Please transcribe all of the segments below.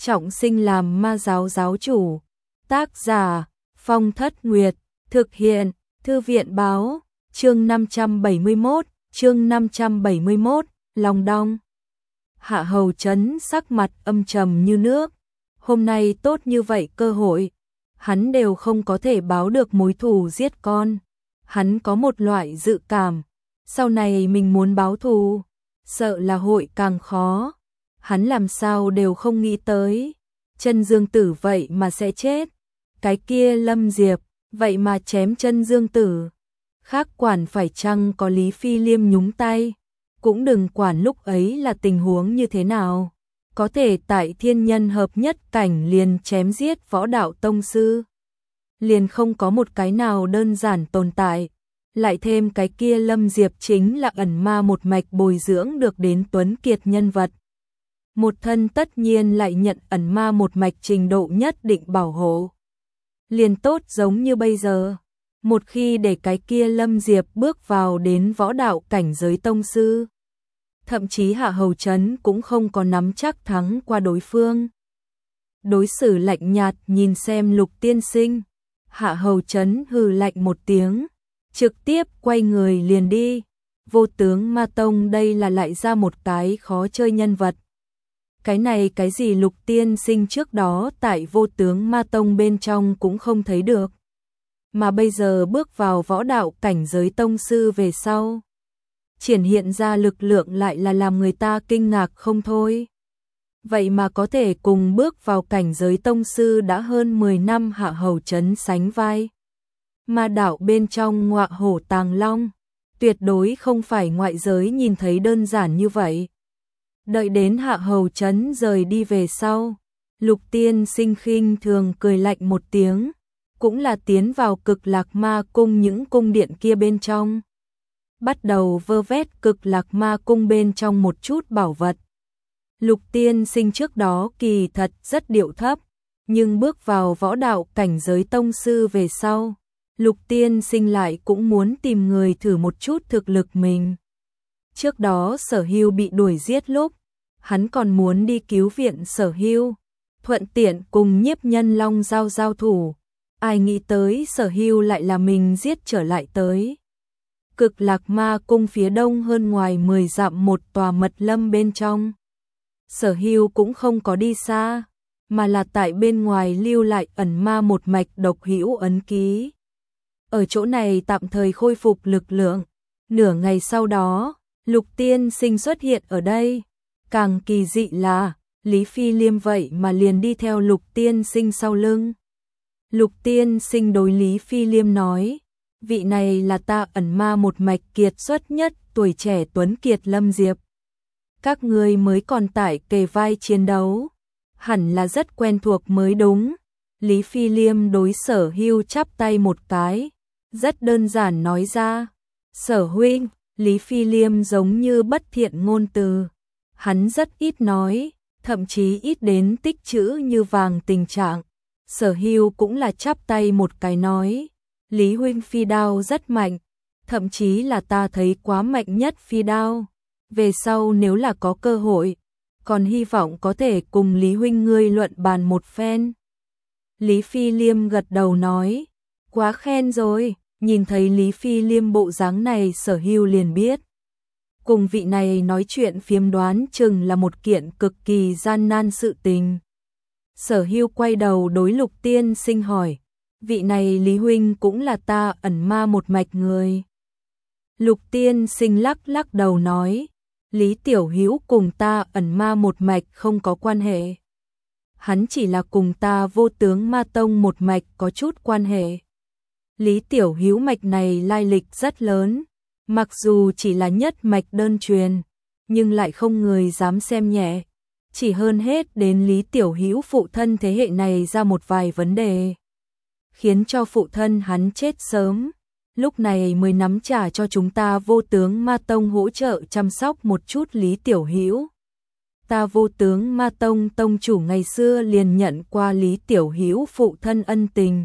trọng sinh làm ma giáo giáo chủ. Tác giả Phong Thất Nguyệt, thực hiện Thư viện báo, chương 571, Lòng Đong. Hạ Hầu Trấn sắc mặt âm trầm như nước, hôm nay tốt như vậy cơ hội, hắn đều không có thể báo được mối thù giết con. Hắn có một loại dự cảm, sau này mình muốn báo thù, sợ là hội càng khó. Hắn làm sao đều không nghĩ tới, chân Dương Tử vậy mà sẽ chết. Cái kia Lâm Diệp, vậy mà chém chân Dương Tử. Khác quản phải chăng có Lý Phi Liêm nhúng tay, cũng đừng quản lúc ấy là tình huống như thế nào. Có thể tại thiên nhân hợp nhất cảnh liền chém giết võ đạo tông sư. Liền không có một cái nào đơn giản tồn tại. Lại thêm cái kia Lâm Diệp chính là ẩn ma một mạch bồi dưỡng được đến tuấn kiệt nhân vật. Một thân tất nhiên lại nhận ẩn ma một mạch trình độ nhất định bảo hộ. Liền tốt giống như bây giờ. Một khi để cái kia Lâm Diệp bước vào đến võ đạo cảnh giới tông sư, thậm chí Hạ Hầu Trấn cũng không có nắm chắc thắng qua đối phương. Đối xử lạnh nhạt nhìn xem Lục tiên sinh, Hạ Hầu Trấn hừ lạnh một tiếng, trực tiếp quay người liền đi. Vô tướng ma tông đây là lại ra một cái khó chơi nhân vật. Cái này cái gì Lục tiên sinh trước đó tại vô tướng ma tông bên trong cũng không thấy được. Mà bây giờ bước vào võ đạo cảnh giới tông sư về sau, triển hiện ra lực lượng lại là làm người ta kinh ngạc không thôi. Vậy mà có thể cùng bước vào cảnh giới tông sư đã hơn 10 năm Hạ Hầu Trấn sánh vai. Ma đạo bên trong ngọa hổ tàng long, tuyệt đối không phải ngoại giới nhìn thấy đơn giản như vậy. Đợi đến Hạ Hầu Trấn rời đi về sau, Lục tiên sinh khinh thường cười lạnh một tiếng, cũng là tiến vào Cực Lạc Ma cung những cung điện kia bên trong. Bắt đầu vơ vét Cực Lạc Ma cung bên trong một chút bảo vật. Lục tiên sinh trước đó kỳ thật rất điệu thấp, nhưng bước vào võ đạo cảnh giới tông sư về sau, Lục tiên sinh lại cũng muốn tìm người thử một chút thực lực mình. Trước đó Sở Hưu bị đuổi giết lúc, hắn còn muốn đi cứu viện Sở Hưu, thuận tiện cùng Nhiếp Nhân Long giao thủ. Ai nghĩ tới Sở Hưu lại là mình giết trở lại tới. Cực Lạc Ma cung phía đông hơn ngoài 10 dặm một tòa mật lâm bên trong. Sở Hưu cũng không có đi xa, mà là tại bên ngoài lưu lại ẩn ma một mạch độc hữu ấn ký. Ở chỗ này tạm thời khôi phục lực lượng. Nửa ngày sau đó, Lục tiên sinh xuất hiện ở đây. Càng kỳ dị là, Lý Phi Liêm vậy mà liền đi theo Lục tiên sinh sau lưng. Lục tiên sinh đối Lý Phi Liêm nói, vị này là ta ẩn ma một mạch kiệt xuất nhất tuổi trẻ tuấn kiệt Lâm Diệp. Các ngươi mới còn tại kề vai chiến đấu, hẳn là rất quen thuộc mới đúng. Lý Phi Liêm đối Sở Hưu chắp tay một cái, rất đơn giản nói ra. Sở huynh, Lý Phi Liêm giống như bất thiện ngôn từ. Hắn rất ít nói, thậm chí ít đến tích chữ như vàng tình trạng. Sở Hưu cũng là chắp tay một cái nói, Lý huynh phi đao rất mạnh, thậm chí là ta thấy quá mạnh nhất phi đao. Về sau nếu là có cơ hội, còn hy vọng có thể cùng Lý huynh ngươi luận bàn một phen. Lý Phi Liêm gật đầu nói, quá khen rồi. Nhìn thấy Lý Phi Liêm bộ dáng này Sở Hưu liền biết. Cùng vị này nói chuyện phiếm đoán chừng là một kiện cực kỳ gian nan sự tình. Sở Hưu quay đầu đối Lục tiên sinh hỏi, vị này Lý huynh cũng là ta ẩn ma một mạch người. Lục tiên sinh lắc đầu nói, Lý Tiểu Hữu cùng ta ẩn ma một mạch không có quan hệ. Hắn chỉ là cùng ta vô tướng ma tông một mạch có chút quan hệ. Lý Tiểu Hữu mạch này lai lịch rất lớn, mặc dù chỉ là nhất mạch đơn truyền, nhưng lại không người dám xem nhẹ. Chỉ hơn hết đến Lý Tiểu Hữu phụ thân thế hệ này ra một vài vấn đề, khiến cho phụ thân hắn chết sớm. Lúc này mới nắm trả cho chúng ta vô tướng ma tông hỗ trợ chăm sóc một chút Lý Tiểu Hữu. Ta vô tướng ma tông tông chủ ngày xưa liền nhận qua Lý Tiểu Hữu phụ thân ân tình.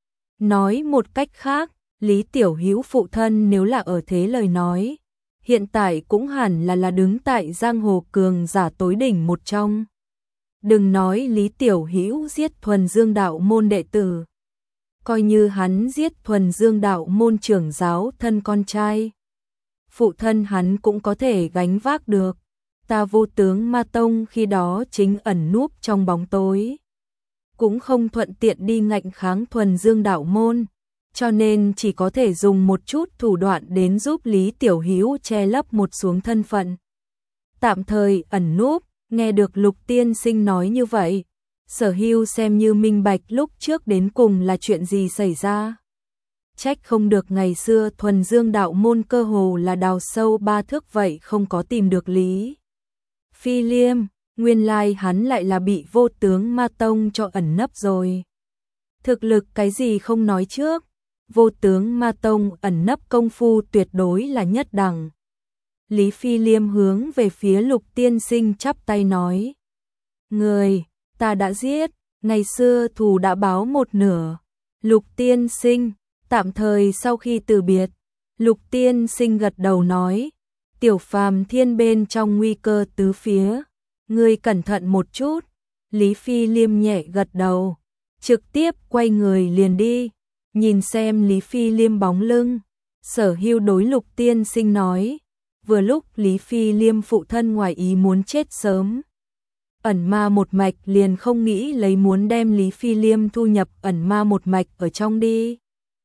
Nói một cách khác, Lý Tiểu Hữu phụ thân nếu là ở thế lời nói, hiện tại cũng hẳn là đứng tại giang hồ cường giả tối đỉnh một trong. Đừng nói Lý Tiểu Hữu giết Thuần Dương đạo môn đệ tử, coi như hắn giết Thuần Dương đạo môn trưởng giáo thân con trai, phụ thân hắn cũng có thể gánh vác được. Ta Vô Tướng Ma Tông khi đó chính ẩn núp trong bóng tối, cũng không thuận tiện đi ngạnh kháng Thuần Dương đạo môn, cho nên chỉ có thể dùng một chút thủ đoạn đến giúp Lý Tiểu Hữu che lấp một xuống thân phận, tạm thời ẩn núp. Nghe được Lục tiên sinh nói như vậy, Sở Hưu xem như minh bạch lúc trước đến cùng là chuyện gì xảy ra. Trách không được ngày xưa Thuần Dương đạo môn cơ hồ là đào sâu 3 thước vậy không có tìm được Lý Phi Liêm, nguyên lai hắn lại là bị Vô Tướng Ma Tông cho ẩn nấp rồi. Thực lực cái gì không nói trước, Vô Tướng Ma Tông ẩn nấp công phu tuyệt đối là nhất đẳng. Lý Phi Liêm hướng về phía Lục tiên sinh chắp tay nói: Người, ta đã giết, ngày xưa thù đã báo một nửa. Lục tiên sinh, tạm thời sau khi từ biệt, Lục tiên sinh gật đầu nói: Tiểu Phàm Thiên bên trong nguy cơ tứ phía, ngươi cẩn thận một chút. Lý Phi Liêm nhẹ gật đầu, trực tiếp quay người liền đi. Nhìn xem Lý Phi Liêm bóng lưng, Sở Hưu đối Lục tiên sinh nói: Vừa lúc Lý Phi Liêm phụ thân ngoài ý muốn chết sớm, ẩn ma một mạch liền không nghĩ lấy muốn đem Lý Phi Liêm thu nhập ẩn ma một mạch ở trong đi.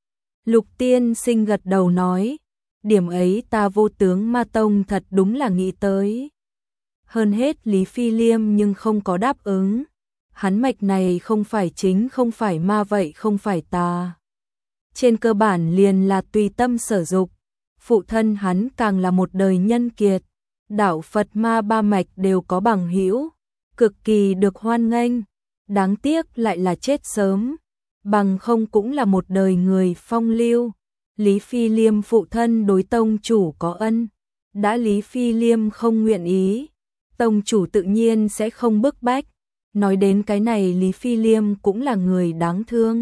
Lục tiên sinh gật đầu nói: Điểm ấy ta Vô Tướng Ma Tông thật đúng là nghĩ tới. Hơn hết Lý Phi Liêm nhưng không có đáp ứng. Hắn mạch này không phải chính không phải ma vậy không phải tà. Trên cơ bản liền là tùy tâm sở dục. Phụ thân hắn càng là một đời nhân kiệt, đạo Phật ma ba mạch đều có bằng hữu, cực kỳ được hoan nghênh, đáng tiếc lại là chết sớm, bằng không cũng là một đời người phong lưu. Lý Phi Liêm phụ thân đối tông chủ có ân, đã Lý Phi Liêm không nguyện ý, tông chủ tự nhiên sẽ không bức bách. Nói đến cái này Lý Phi Liêm cũng là người đáng thương.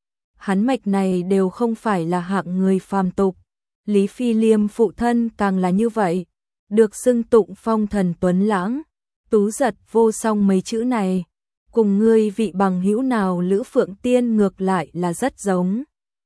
Hắn mạch này đều không phải là hạng người phàm tục. Lý Phi Liêm phụ thân càng là như vậy, được xưng tụng phong thần tuấn lãng, tú giật vô song mấy chữ này, cùng ngươi vị bằng hữu nào Lữ Phượng Tiên ngược lại là rất giống.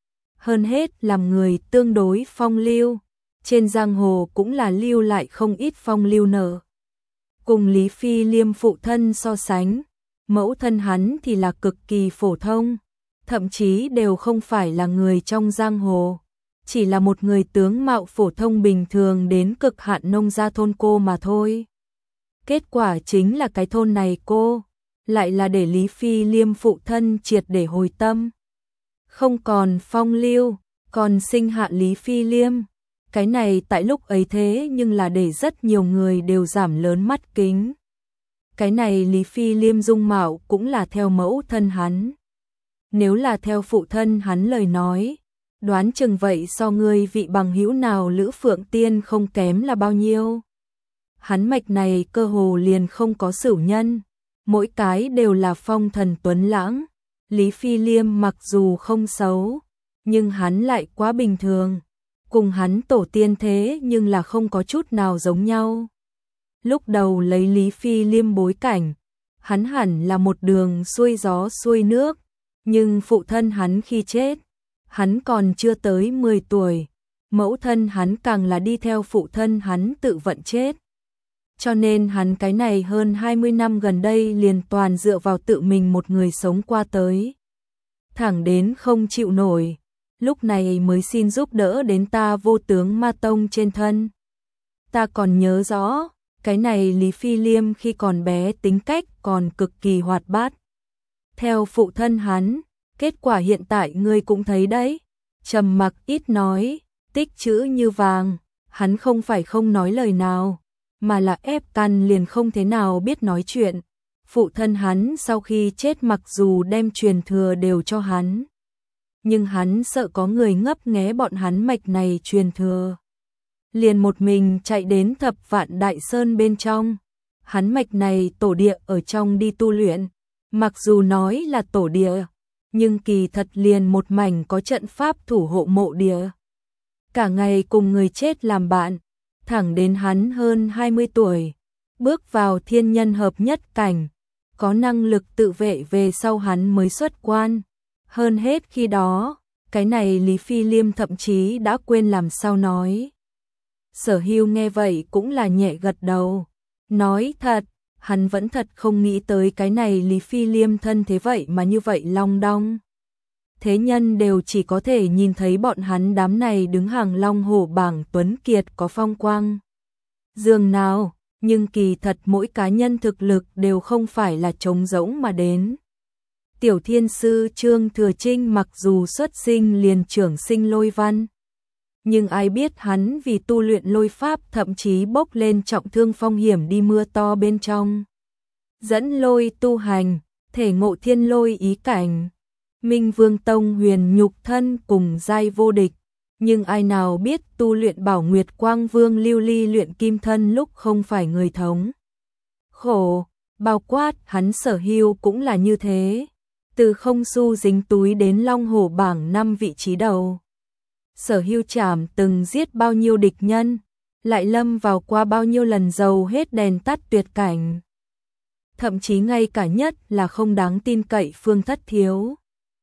Hơn hết làm người tương đối phong lưu, trên giang hồ cũng là lưu lại không ít phong lưu nở. Cùng Lý Phi Liêm phụ thân so sánh, mẫu thân hắn thì là cực kỳ phổ thông, thậm chí đều không phải là người trong giang hồ. Chỉ là một người tướng mạo phổ thông bình thường đến cực hạn nông gia thôn cô mà thôi. Kết quả chính là cái thôn này cô, lại là để Lý Phi Liêm phụ thân triệt để hồi tâm. Không còn phong lưu, còn sinh hạ Lý Phi Liêm. Cái này tại lúc ấy thế nhưng là để rất nhiều người đều giảm lớn mắt kính. Cái này Lý Phi Liêm dung mạo cũng là theo mẫu thân hắn. Nếu là theo phụ thân hắn lời nói, đoán chừng vậy so ngươi vị bằng hữu nào Lữ Phượng Tiên không kém là bao nhiêu. Hắn mạch này cơ hồ liền không có sửu nhân, mỗi cái đều là phong thần tuấn lãng. Lý Phi Liêm mặc dù không xấu, nhưng hắn lại quá bình thường, cùng hắn tổ tiên thế nhưng là không có chút nào giống nhau. Lúc đầu lấy Lý Phi Liêm bối cảnh, hắn hẳn là một đường xuôi gió xuôi nước, nhưng phụ thân hắn khi chết, hắn còn chưa tới 10 tuổi, mẫu thân hắn càng là đi theo phụ thân hắn tự vận chết. Cho nên hắn cái này hơn 20 năm gần đây liền toàn dựa vào tự mình một người sống qua tới. Thẳng đến không chịu nổi, lúc này mới xin giúp đỡ đến ta Vô Tướng Ma Tông trên thân. Ta còn nhớ rõ, cái này Lý Phi Liêm khi còn bé tính cách còn cực kỳ hoạt bát. Theo phụ thân hắn, kết quả hiện tại ngươi cũng thấy đấy, trầm mặc ít nói, tích chữ như vàng, hắn không phải không nói lời nào, mà là ép căn liền không thế nào biết nói chuyện. Phụ thân hắn sau khi chết mặc dù đem truyền thừa đều cho hắn, nhưng hắn sợ có người ngấp nghé bọn hắn mạch này truyền thừa. Liền một mình chạy đến Thập Vạn Đại Sơn bên trong, hắn mạch này tổ địa ở trong đi tu luyện, mặc dù nói là tổ địa, nhưng kỳ thật liền một mảnh có trận pháp thủ hộ mộ địa. Cả ngày cùng người chết làm bạn, thẳng đến hắn hơn 20 tuổi, bước vào thiên nhân hợp nhất cảnh, có năng lực tự vệ về sau hắn mới xuất quan. Hơn hết khi đó, cái này Lý Phi Liêm thậm chí đã quên làm sao nói. Sở Hưu nghe vậy cũng là nhẹ gật đầu. Nói thật, hắn vẫn thật không nghĩ tới cái này Lý Phi Liêm thân thế vậy mà như vậy long đong. Thế nhân đều chỉ có thể nhìn thấy bọn hắn đám này đứng hàng long hổ bảng tuấn kiệt có phong quang. Dường nào, nhưng kỳ thật mỗi cá nhân thực lực đều không phải là trống rỗng mà đến. Tiểu thiên sư Trương Thừa Trinh mặc dù xuất sinh liền trưởng sinh lôi văn, nhưng ai biết hắn vì tu luyện lôi pháp thậm chí bốc lên trọng thương phong hiểm đi mưa to bên trong. Dẫn lôi tu hành, thể ngộ thiên lôi ý cảnh. Minh Vương Tông huyền nhục thân cùng giai vô địch, nhưng ai nào biết tu luyện Bảo Nguyệt Quang Vương lưu ly luyện kim thân lúc không phải người thống. Khổ, bao quát hắn Sở Hưu cũng là như thế, từ không xu dính túi đến long hổ bảng 5 vị trí đầu. Sở Hưu chảm từng giết bao nhiêu địch nhân, lại lâm vào qua bao nhiêu lần dầu hết đèn tắt tuyệt cảnh. Thậm chí ngay cả nhất là không đáng tin cậy Phương Thất Thiếu.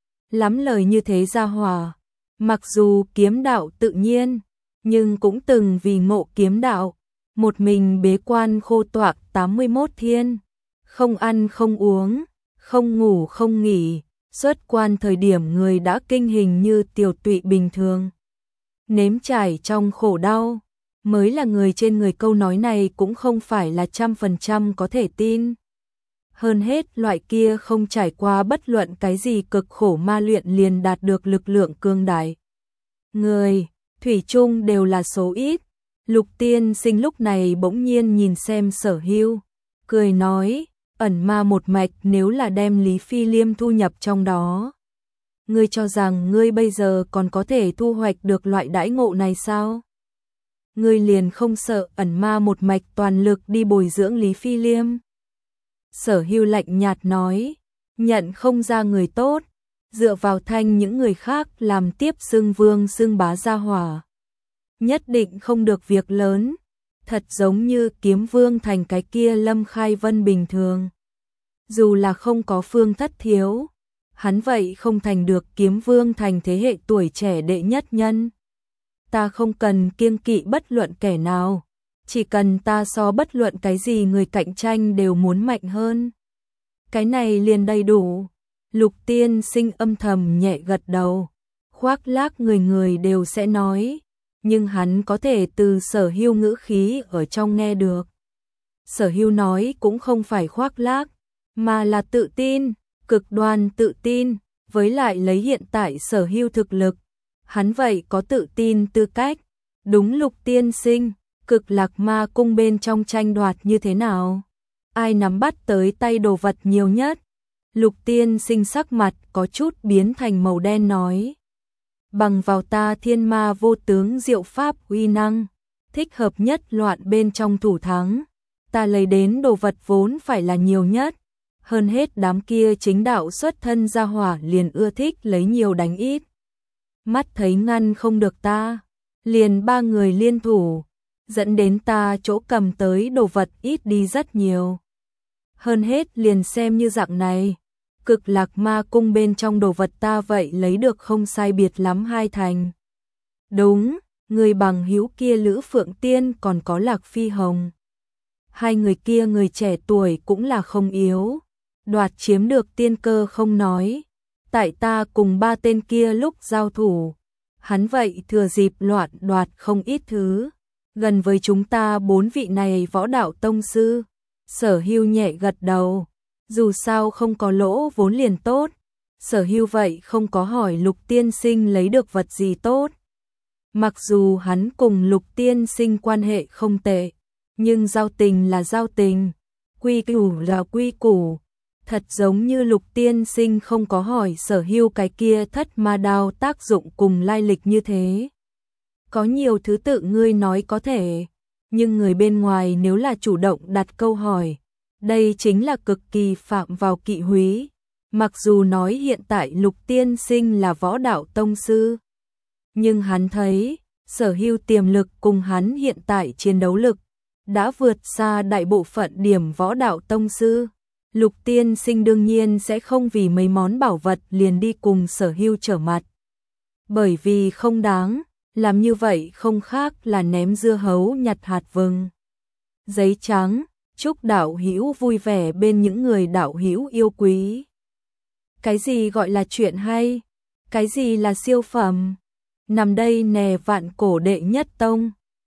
Lắm lời như thế ra hòa, mặc dù kiếm đạo tự nhiên, nhưng cũng từng vì ngộ kiếm đạo, một mình bế quan khô toạc 81 thiên, không ăn không uống, không ngủ không nghỉ, xuất quan thời điểm người đã kinh hình như tiểu tụy bình thường. Nếm trải trong khổ đau, mới là người trên người, câu nói này cũng không phải là 100% có thể tin. Hơn hết loại kia không trải qua bất luận cái gì cực khổ ma luyện liền đạt được lực lượng cương đại. Người, thủy chung đều là số ít. Lục Tiên Sinh lúc này bỗng nhiên nhìn xem Sở Hưu, cười nói, ẩn ma một mạch nếu là đem Lý Phi Liêm thu nhập trong đó. Ngươi cho rằng ngươi bây giờ còn có thể thu hoạch được loại đãi ngộ này sao? Ngươi liền không sợ ẩn ma một mạch toàn lực đi bồi dưỡng Lý Phi Liêm? Sở Hưu lạnh nhạt nói, nhận không ra người tốt, dựa vào thanh những người khác làm tiếp xưng vương xưng bá gia hỏa. Nhất định không được việc lớn, thật giống như kiếm vương thành cái kia Lâm Khai Vân bình thường. Dù là không có Phương Thất Thiếu, hắn vậy không thành được kiếm vương thành thế hệ tuổi trẻ đệ nhất nhân. Ta không cần kiêng kỵ bất luận kẻ nào, chỉ cần ta so bất luận cái gì người cạnh tranh đều muốn mạnh hơn. Cái này liền đầy đủ. Lục Tiên Sinh âm thầm nhẹ gật đầu, khoác lác người người đều sẽ nói, nhưng hắn có thể từ Sở Hưu ngữ khí ở trong nghe được. Sở Hưu nói cũng không phải khoác lác, mà là tự tin, cực đoan tự tin, với lại lấy hiện tại Sở Hưu thực lực, hắn vậy có tự tin tư cách. Đúng Lục Tiên Sinh, Cực Lạc Ma cung bên trong tranh đoạt như thế nào? Ai nắm bắt tới tay đồ vật nhiều nhất? Lục Tiên Sinh sắc mặt có chút biến thành màu đen nói. Bằng vào ta thiên ma vô tướng diệu pháp uy năng, thích hợp nhất loạn bên trong thủ thắng. Ta lấy đến đồ vật vốn phải là nhiều nhất. Hơn hết đám kia chính đạo xuất thân gia hỏa liền ưa thích lấy nhiều đánh ít. Mắt thấy ngăn không được ta, liền ba người liên thủ, dẫn đến ta chỗ cầm tới đồ vật ít đi rất nhiều. Hơn hết liền xem như dạng này, Cực Lạc Ma cung bên trong đồ vật ta vậy lấy được không sai biệt lắm 2 thành. Đúng, người bằng hữu kia Lữ Phượng Tiên còn có Lạc Phi Hồng. Hai người kia người trẻ tuổi cũng là không yếu, đoạt chiếm được tiên cơ không nói. Tại ta cùng 3 tên kia lúc giao thủ, hắn vậy thừa dịp loạn đoạt không ít thứ. Gần với chúng ta 4 vị này võ đạo tông sư. Sở Hưu nhẹ gật đầu, dù sao không có lỗ vốn liền tốt. Sở Hưu vậy không có hỏi Lục Tiên Sinh lấy được vật gì tốt. Mặc dù hắn cùng Lục Tiên Sinh quan hệ không tệ, nhưng giao tình là giao tình, quy củ là quy củ. Thật giống như Lục Tiên Sinh không có hỏi Sở Hưu cái kia thất ma đao tác dụng cùng lai lịch như thế. Có nhiều thứ tự ngươi nói có thể, nhưng người bên ngoài nếu là chủ động đặt câu hỏi, đây chính là cực kỳ phạm vào kỵ húy. Mặc dù nói hiện tại Lục Tiên Sinh là võ đạo tông sư, nhưng hắn thấy Sở Hưu tiềm lực cùng hắn hiện tại chiến đấu lực đã vượt xa đại bộ phận điểm võ đạo tông sư. Lục tiên sinh đương nhiên sẽ không vì mấy món bảo vật liền đi cùng Sở Hưu trở mặt. Bởi vì không đáng, làm như vậy không khác là ném dưa hấu nhặt hạt vừng. Giấy trắng, chúc đạo hữu vui vẻ bên những người đạo hữu yêu quý. Cái gì gọi là chuyện hay? Cái gì là siêu phẩm? Nằm đây nè Vạn Cổ đệ nhất tông.